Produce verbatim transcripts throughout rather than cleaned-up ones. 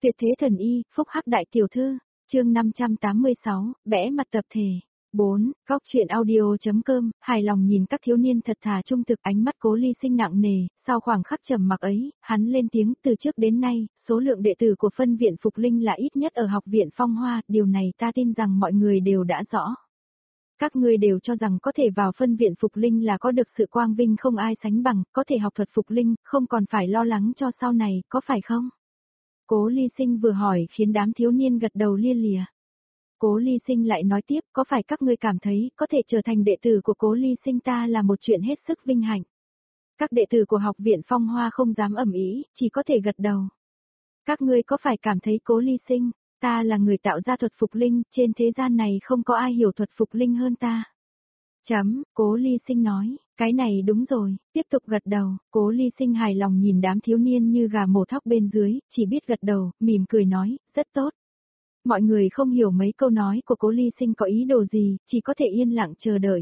Tuyệt thế thần y, phúc hắc đại tiểu thư, chương năm trăm tám mươi sáu, bẽ mặt tập thể. bốn. Góc truyện audio.com, hài lòng nhìn các thiếu niên thật thà trung thực, ánh mắt Cố Ly Sinh nặng nề, sau khoảng khắc trầm mặc ấy, hắn lên tiếng, từ trước đến nay, số lượng đệ tử của phân viện Phục Linh là ít nhất ở học viện Phong Hoa, điều này ta tin rằng mọi người đều đã rõ. Các ngươi đều cho rằng có thể vào phân viện Phục Linh là có được sự quang vinh không ai sánh bằng, có thể học thuật Phục Linh, không còn phải lo lắng cho sau này, có phải không? Cố Ly Sinh vừa hỏi khiến đám thiếu niên gật đầu lia lịa. Cố Ly Sinh lại nói tiếp, có phải các ngươi cảm thấy có thể trở thành đệ tử của Cố Ly Sinh ta là một chuyện hết sức vinh hạnh. Các đệ tử của học viện Phong Hoa không dám ầm ĩ, chỉ có thể gật đầu. Các ngươi có phải cảm thấy Cố Ly Sinh, ta là người tạo ra thuật Phục Linh, trên thế gian này không có ai hiểu thuật Phục Linh hơn ta. Chấm, Cố Ly Sinh nói, cái này đúng rồi, tiếp tục gật đầu, Cố Ly Sinh hài lòng nhìn đám thiếu niên như gà mổ thóc bên dưới, chỉ biết gật đầu, mỉm cười nói, rất tốt. Mọi người không hiểu mấy câu nói của Cố Ly Sinh có ý đồ gì, chỉ có thể yên lặng chờ đợi.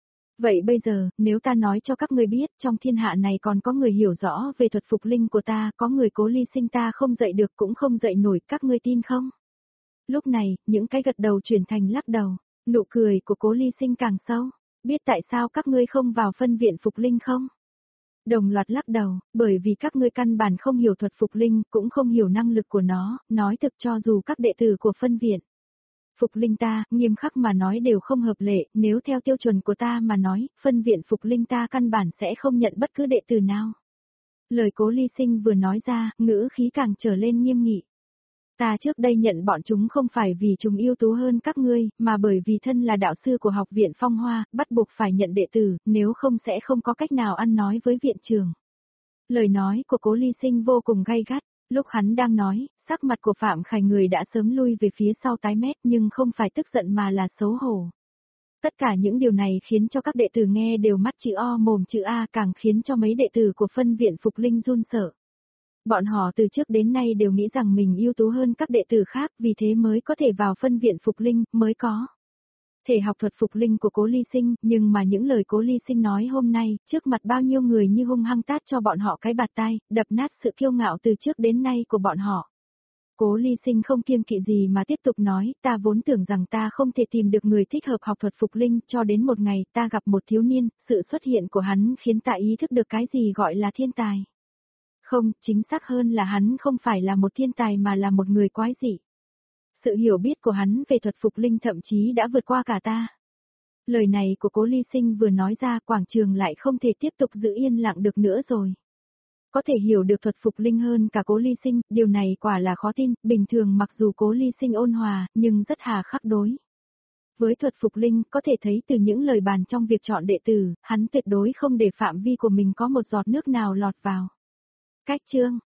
Vậy bây giờ, nếu ta nói cho các ngươi biết, trong thiên hạ này còn có người hiểu rõ về thuật Phục Linh của ta, có người Cố Ly Sinh ta không dạy được cũng không dạy nổi, các ngươi tin không? Lúc này, những cái gật đầu chuyển thành lắc đầu, nụ cười của Cố Ly Sinh càng sâu. Biết tại sao các ngươi không vào phân viện Phục Linh không? Đồng loạt lắc đầu, bởi vì các ngươi căn bản không hiểu thuật Phục Linh, cũng không hiểu năng lực của nó, nói thực cho dù các đệ tử của phân viện Phục Linh ta, nghiêm khắc mà nói đều không hợp lệ, nếu theo tiêu chuẩn của ta mà nói, phân viện Phục Linh ta căn bản sẽ không nhận bất cứ đệ tử nào. Lời Cố Ly Sinh vừa nói ra, ngữ khí càng trở lên nghiêm nghị. Ta trước đây nhận bọn chúng không phải vì chúng ưu tú hơn các ngươi, mà bởi vì thân là đạo sư của học viện Phong Hoa, bắt buộc phải nhận đệ tử, nếu không sẽ không có cách nào ăn nói với viện trưởng. Lời nói của Cố Ly Sinh vô cùng gay gắt, lúc hắn đang nói, sắc mặt của Phạm Khải người đã sớm lui về phía sau tái mét nhưng không phải tức giận mà là xấu hổ. Tất cả những điều này khiến cho các đệ tử nghe đều mắt chữ O mồm chữ A, càng khiến cho mấy đệ tử của phân viện Phục Linh run sợ. Bọn họ từ trước đến nay đều nghĩ rằng mình ưu tú hơn các đệ tử khác, vì thế mới có thể vào phân viện Phục Linh, mới có thể học thuật Phục Linh của Cố Ly Sinh, nhưng mà những lời Cố Ly Sinh nói hôm nay, trước mặt bao nhiêu người như hung hăng tát cho bọn họ cái bạt tai, đập nát sự kiêu ngạo từ trước đến nay của bọn họ. Cố Ly Sinh không kiêng kỵ gì mà tiếp tục nói, ta vốn tưởng rằng ta không thể tìm được người thích hợp học thuật Phục Linh, cho đến một ngày ta gặp một thiếu niên, sự xuất hiện của hắn khiến ta ý thức được cái gì gọi là thiên tài. Không, chính xác hơn là hắn không phải là một thiên tài mà là một người quái dị. Sự hiểu biết của hắn về thuật Phục Linh thậm chí đã vượt qua cả ta. Lời này của Cố Ly Sinh vừa nói ra, quảng trường lại không thể tiếp tục giữ yên lặng được nữa rồi. Có thể hiểu được thuật Phục Linh hơn cả Cố Ly Sinh, điều này quả là khó tin, bình thường mặc dù Cố Ly Sinh ôn hòa, nhưng rất hà khắc đối. Với thuật Phục Linh, có thể thấy từ những lời bàn trong việc chọn đệ tử, hắn tuyệt đối không để phạm vi của mình có một giọt nước nào lọt vào. Cách chương